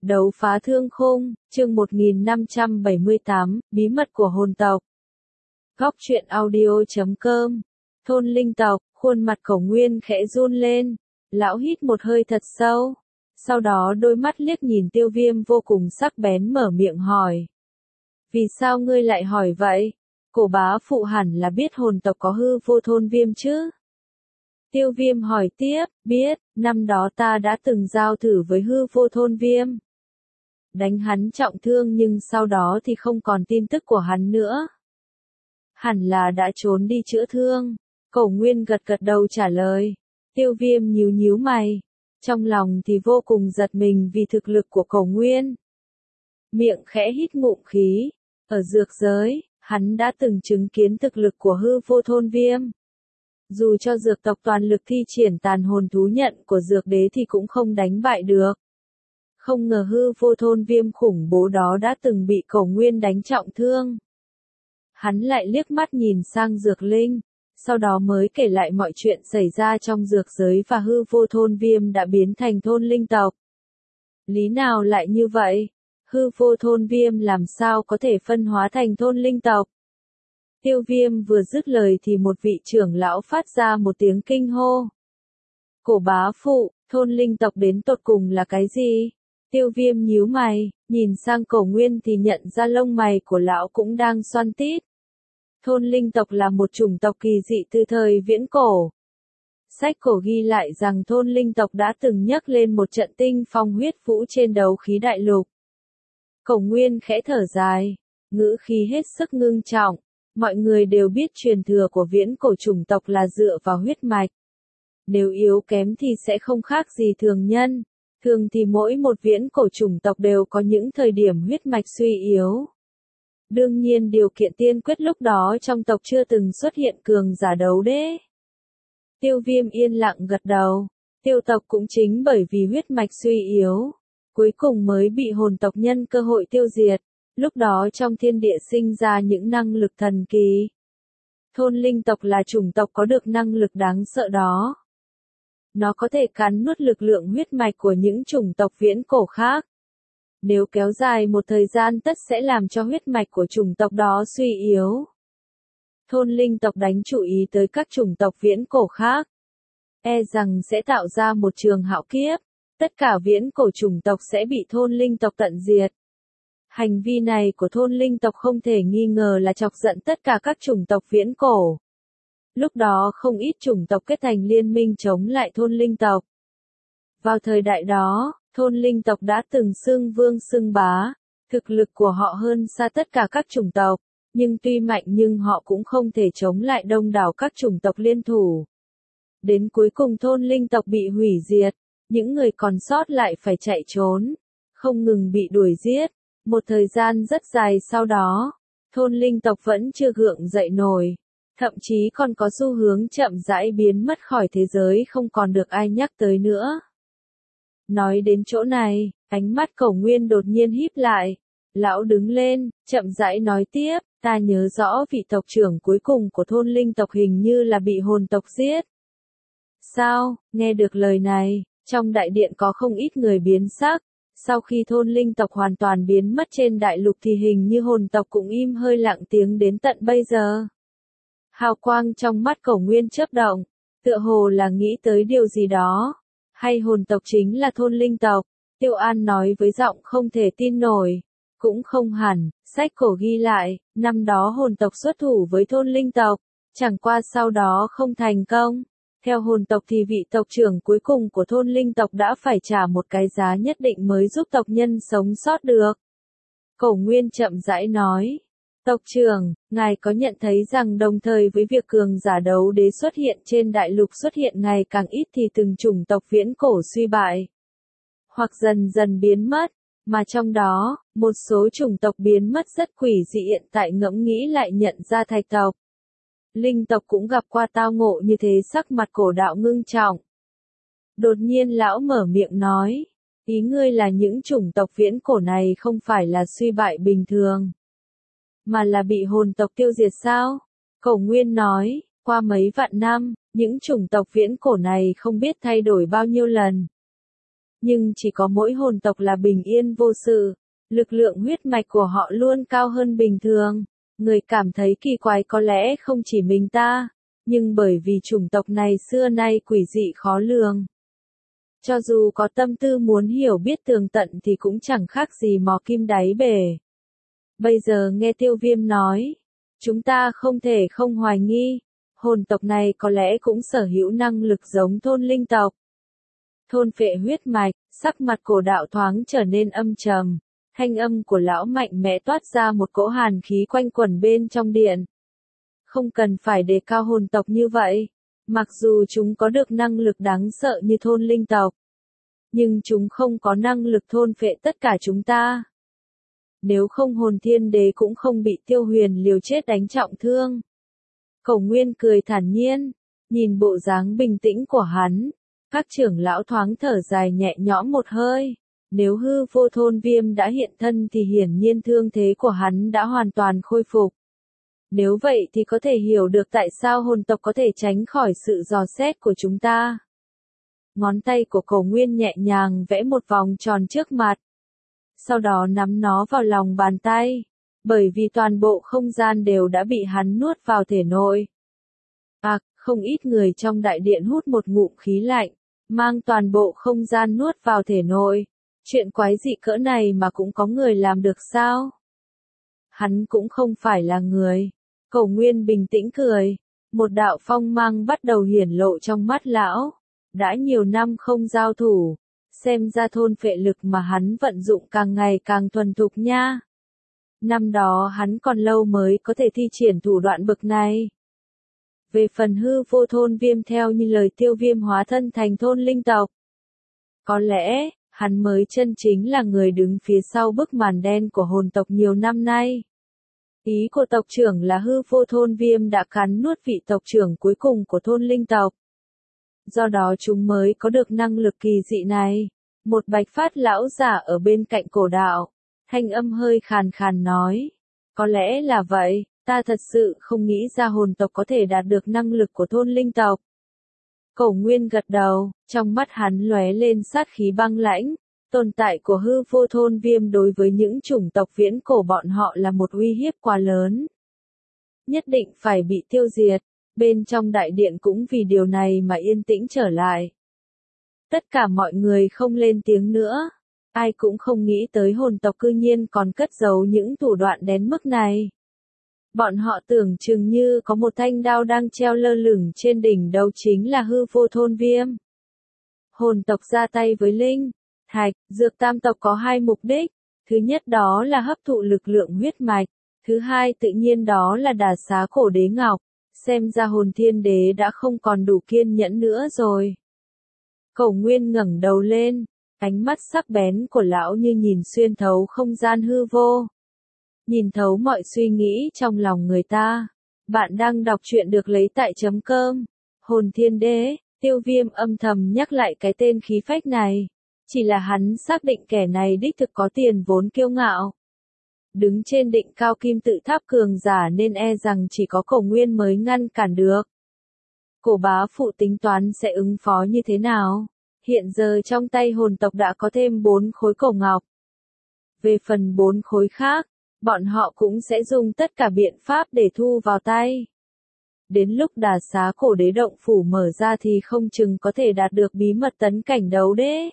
Đấu phá thương khung, chương 1578, bí mật của hồn tộc. Góc truyện audio.com. Thôn linh tộc, khuôn mặt Cổ Nguyên khẽ run lên. Lão hít một hơi thật sâu. Sau đó đôi mắt liếc nhìn Tiêu Viêm vô cùng sắc bén mở miệng hỏi. Vì sao ngươi lại hỏi vậy? Cổ bá phụ hẳn là biết hồn tộc có hư vô thôn viêm chứ? Tiêu Viêm hỏi tiếp, biết, năm đó ta đã từng giao thử với hư vô thôn viêm. Đánh hắn trọng thương nhưng sau đó thì không còn tin tức của hắn nữa. Hẳn là đã trốn đi chữa thương. Cổ Nguyên gật gật đầu trả lời. Tiêu Viêm nhíu nhíu mày. Trong lòng thì vô cùng giật mình vì thực lực của Cổ Nguyên. Miệng khẽ hít ngụm khí. Ở dược giới, hắn đã từng chứng kiến thực lực của hư vô thôn viêm. Dù cho dược tộc toàn lực thi triển tàn hồn thú nhận của dược đế thì cũng không đánh bại được. Không ngờ hư vô thôn viêm khủng bố đó đã từng bị Cổ Nguyên đánh trọng thương. Hắn lại liếc mắt nhìn sang dược linh, sau đó mới kể lại mọi chuyện xảy ra trong dược giới và hư vô thôn viêm đã biến thành thôn linh tộc. Lý nào lại như vậy? Hư vô thôn viêm làm sao có thể phân hóa thành thôn linh tộc? Tiêu Viêm vừa dứt lời thì một vị trưởng lão phát ra một tiếng kinh hô. Cổ bá phụ, thôn linh tộc đến tột cùng là cái gì? Tiêu Viêm nhíu mày, nhìn sang Cổ Nguyên thì nhận ra lông mày của lão cũng đang xoăn tít. Thôn linh tộc là một chủng tộc kỳ dị từ thời viễn cổ. Sách cổ ghi lại rằng thôn linh tộc đã từng nhấc lên một trận tinh phong huyết vũ trên đấu khí đại lục. Cổ Nguyên khẽ thở dài, ngữ khí hết sức ngưng trọng. Mọi người đều biết truyền thừa của viễn cổ chủng tộc là dựa vào huyết mạch. Nếu yếu kém thì sẽ không khác gì thường nhân. Thường thì mỗi một viễn cổ chủng tộc đều có những thời điểm huyết mạch suy yếu. Đương nhiên điều kiện tiên quyết lúc đó trong tộc chưa từng xuất hiện cường giả đấu đế. Tiêu Viêm yên lặng gật đầu. Tiêu tộc cũng chính bởi vì huyết mạch suy yếu, cuối cùng mới bị hồn tộc nhân cơ hội tiêu diệt. Lúc đó trong thiên địa sinh ra những năng lực thần kỳ. Thôn linh tộc là chủng tộc có được năng lực đáng sợ đó. Nó có thể cắn nuốt lực lượng huyết mạch của những chủng tộc viễn cổ khác. Nếu kéo dài một thời gian tất sẽ làm cho huyết mạch của chủng tộc đó suy yếu. Thôn linh tộc đánh chú ý tới các chủng tộc viễn cổ khác. E rằng sẽ tạo ra một trường hạo kiếp. Tất cả viễn cổ chủng tộc sẽ bị thôn linh tộc tận diệt. Hành vi này của thôn linh tộc không thể nghi ngờ là chọc giận tất cả các chủng tộc viễn cổ. Lúc đó không ít chủng tộc kết thành liên minh chống lại thôn linh tộc. Vào thời đại đó, thôn linh tộc đã từng xưng vương xưng bá, thực lực của họ hơn xa tất cả các chủng tộc, nhưng tuy mạnh nhưng họ cũng không thể chống lại đông đảo các chủng tộc liên thủ. Đến cuối cùng thôn linh tộc bị hủy diệt, những người còn sót lại phải chạy trốn, không ngừng bị đuổi giết. Một thời gian rất dài sau đó, thôn linh tộc vẫn chưa gượng dậy nổi, thậm chí còn có xu hướng chậm rãi biến mất khỏi thế giới không còn được ai nhắc tới nữa. Nói đến chỗ này, ánh mắt Cổ Nguyên đột nhiên híp lại. Lão đứng lên, chậm rãi nói tiếp, ta nhớ rõ vị tộc trưởng cuối cùng của thôn linh tộc hình như là bị hồn tộc giết. Sao? Nghe được lời này, trong đại điện có không ít người biến sắc. Sau khi thôn linh tộc hoàn toàn biến mất trên đại lục thì hình như hồn tộc cũng im hơi lặng tiếng đến tận bây giờ. Hào quang trong mắt Cổ Nguyên chớp động, tựa hồ là nghĩ tới điều gì đó. Hay hồn tộc chính là thôn linh tộc? Tiêu An nói với giọng không thể tin nổi. Cũng không hẳn, sách cổ ghi lại, năm đó hồn tộc xuất thủ với thôn linh tộc, chẳng qua sau đó không thành công. Theo hồn tộc thì vị tộc trưởng cuối cùng của thôn linh tộc đã phải trả một cái giá nhất định mới giúp tộc nhân sống sót được. Cổ Nguyên chậm rãi nói, tộc trưởng, ngài có nhận thấy rằng đồng thời với việc cường giả đấu đế xuất hiện trên đại lục xuất hiện ngày càng ít thì từng chủng tộc viễn cổ suy bại, hoặc dần dần biến mất, mà trong đó, một số chủng tộc biến mất rất quỷ dị hiện tại ngẫm nghĩ lại nhận ra thạch tộc. Linh tộc cũng gặp qua tao ngộ như thế sắc mặt Cổ đạo ngưng trọng. Đột nhiên lão mở miệng nói, ý ngươi là những chủng tộc viễn cổ này không phải là suy bại bình thường, mà là bị hồn tộc tiêu diệt sao? Cổ Nguyên nói, qua mấy vạn năm, những chủng tộc viễn cổ này không biết thay đổi bao nhiêu lần. Nhưng chỉ có mỗi hồn tộc là bình yên vô sự, lực lượng huyết mạch của họ luôn cao hơn bình thường. Người cảm thấy kỳ quái có lẽ không chỉ mình ta, nhưng bởi vì chủng tộc này xưa nay quỷ dị khó lường. Cho dù có tâm tư muốn hiểu biết tường tận thì cũng chẳng khác gì mò kim đáy bể. Bây giờ nghe Tiêu Viêm nói, chúng ta không thể không hoài nghi, hồn tộc này có lẽ cũng sở hữu năng lực giống thôn linh tộc. Thôn phệ huyết mạch, sắc mặt cổ đạo thoáng trở nên âm trầm, thanh âm của lão mạnh mẽ toát ra một cỗ hàn khí quanh quẩn bên trong điện. Không cần phải đề cao hồn tộc như vậy, mặc dù chúng có được năng lực đáng sợ như thôn linh tộc, nhưng chúng không có năng lực thôn phệ tất cả chúng ta. Nếu không hồn thiên đế cũng không bị Tiêu Huyền liều chết đánh trọng thương. Cổ Nguyên cười thản nhiên, nhìn bộ dáng bình tĩnh của hắn, các trưởng lão thoáng thở dài nhẹ nhõm một hơi. Nếu hư vô thôn viêm đã hiện thân thì hiển nhiên thương thế của hắn đã hoàn toàn khôi phục. Nếu vậy thì có thể hiểu được tại sao hồn tộc có thể tránh khỏi sự dò xét của chúng ta. Ngón tay của Cổ Nguyên nhẹ nhàng vẽ một vòng tròn trước mặt. Sau đó nắm nó vào lòng bàn tay, bởi vì toàn bộ không gian đều đã bị hắn nuốt vào thể nội. Không ít người trong đại điện hút một ngụm khí lạnh, mang toàn bộ không gian nuốt vào thể nội. Chuyện quái dị cỡ này mà cũng có người làm được sao? Hắn cũng không phải là người. Cổ Nguyên bình tĩnh cười, một đạo phong mang bắt đầu hiển lộ trong mắt lão. Đã nhiều năm không giao thủ, xem ra thôn phệ lực mà hắn vận dụng càng ngày càng thuần thục nha. Năm đó hắn còn lâu mới có thể thi triển thủ đoạn bậc này. Về phần hư vô thôn viêm theo như lời Tiêu Viêm hóa thân thành thôn linh tộc. Có lẽ, hắn mới chân chính là người đứng phía sau bức màn đen của hồn tộc nhiều năm nay. Ý của tộc trưởng là hư vô thôn viêm đã cắn nuốt vị tộc trưởng cuối cùng của thôn linh tộc. Do đó chúng mới có được năng lực kỳ dị này. Một bạch phát lão giả ở bên cạnh cổ đạo, thanh âm hơi khàn khàn nói. Có lẽ là vậy, ta thật sự không nghĩ ra hồn tộc có thể đạt được năng lực của thôn linh tộc. Cổ Nguyên gật đầu, trong mắt hắn lóe lên sát khí băng lãnh. Tồn tại của hư vô thôn viêm đối với những chủng tộc viễn cổ bọn họ là một uy hiếp quá lớn. Nhất định phải bị tiêu diệt. Bên trong đại điện cũng vì điều này mà yên tĩnh trở lại. Tất cả mọi người không lên tiếng nữa. Ai cũng không nghĩ tới hồn tộc cư nhiên còn cất giấu những thủ đoạn đến mức này. Bọn họ tưởng chừng như có một thanh đao đang treo lơ lửng trên đỉnh đầu chính là hư vô thôn viêm. Hồn tộc ra tay với linh, thạch, dược tam tộc có hai mục đích. Thứ nhất đó là hấp thụ lực lượng huyết mạch. Thứ hai tự nhiên đó là đả xá cổ đế ngọc. Xem ra hồn thiên đế đã không còn đủ kiên nhẫn nữa rồi. Cổ Nguyên ngẩng đầu lên, ánh mắt sắc bén của lão như nhìn xuyên thấu không gian hư vô. Nhìn thấu mọi suy nghĩ trong lòng người ta. Bạn đang đọc truyện được lấy tại chấm cơm. Hồn thiên đế, Tiêu Viêm âm thầm nhắc lại cái tên khí phách này. Chỉ là hắn xác định kẻ này đích thực có tiền vốn kiêu ngạo. Đứng trên đỉnh cao kim tự tháp cường giả nên e rằng chỉ có Cổ Nguyên mới ngăn cản được. Cổ bá phụ tính toán sẽ ứng phó như thế nào? Hiện giờ trong tay hồn tộc đã có thêm 4 khối cổ ngọc. Về phần 4 khối khác, bọn họ cũng sẽ dùng tất cả biện pháp để thu vào tay. Đến lúc đả xá cổ đế động phủ mở ra thì không chừng có thể đạt được bí mật tấn cảnh đấu đế.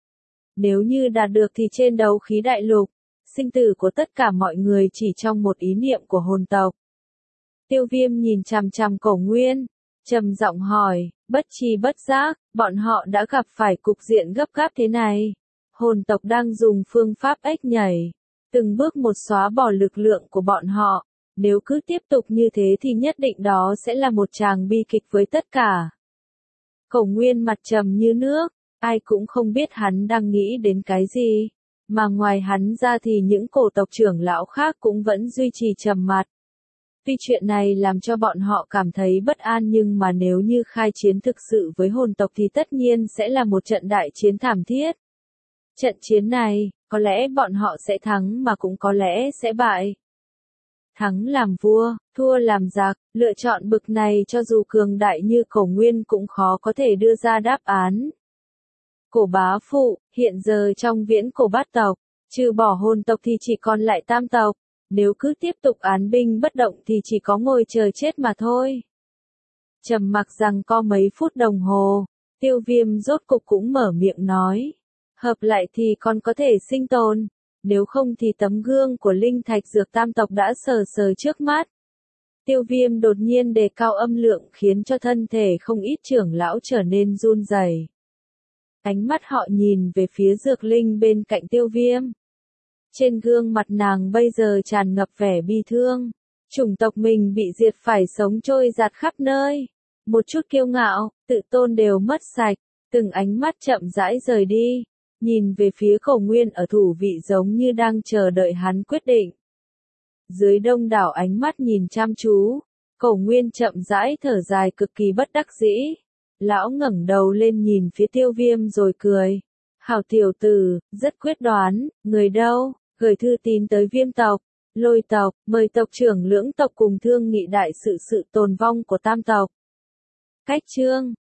Nếu như đạt được thì trên đấu khí đại lục, sinh tử của tất cả mọi người chỉ trong một ý niệm của hồn tộc. Tiêu Viêm nhìn chằm chằm Cổ Nguyên, trầm giọng hỏi, bất tri bất giác, bọn họ đã gặp phải cục diện gấp gáp thế này. Hồn tộc đang dùng phương pháp ếch nhảy, từng bước một xóa bỏ lực lượng của bọn họ. Nếu cứ tiếp tục như thế thì nhất định đó sẽ là một tràng bi kịch với tất cả. Cổ Nguyên mặt trầm như nước, ai cũng không biết hắn đang nghĩ đến cái gì. Mà ngoài hắn ra thì những cổ tộc trưởng lão khác cũng vẫn duy trì trầm mặc. Tuy chuyện này làm cho bọn họ cảm thấy bất an nhưng mà nếu như khai chiến thực sự với hồn tộc thì tất nhiên sẽ là một trận đại chiến thảm thiết. Trận chiến này, có lẽ bọn họ sẽ thắng mà cũng có lẽ sẽ bại. Thắng làm vua, thua làm giặc, lựa chọn bực này cho dù cường đại như Cổ Nguyên cũng khó có thể đưa ra đáp án. Cổ bá phụ, hiện giờ trong viễn cổ bát tộc, trừ bỏ hồn tộc thì chỉ còn lại tam tộc, nếu cứ tiếp tục án binh bất động thì chỉ có ngồi chờ chết mà thôi. Trầm mặc rằng có mấy phút đồng hồ, Tiêu Viêm rốt cục cũng mở miệng nói. Hợp lại thì còn có thể sinh tồn, nếu không thì tấm gương của linh thạch dược tam tộc đã sờ sờ trước mắt. Tiêu Viêm đột nhiên đề cao âm lượng khiến cho thân thể không ít trưởng lão trở nên run rẩy. Ánh mắt họ nhìn về phía dược linh bên cạnh Tiêu Viêm. Trên gương mặt nàng bây giờ tràn ngập vẻ bi thương. Chủng tộc mình bị diệt phải sống trôi giạt khắp nơi. Một chút kiêu ngạo, tự tôn đều mất sạch. Từng ánh mắt chậm rãi rời đi. Nhìn về phía Cổ Nguyên ở thủ vị giống như đang chờ đợi hắn quyết định. Dưới đông đảo ánh mắt nhìn chăm chú, Cổ Nguyên chậm rãi thở dài cực kỳ bất đắc dĩ. Lão ngẩng đầu lên nhìn phía Tiêu Viêm rồi cười. Hảo tiểu tử, rất quyết đoán, người đâu, gửi thư tín tới Viêm tộc, Lôi tộc, mời tộc trưởng Lưỡng tộc cùng thương nghị đại sự tồn vong của tam tộc. Cách chương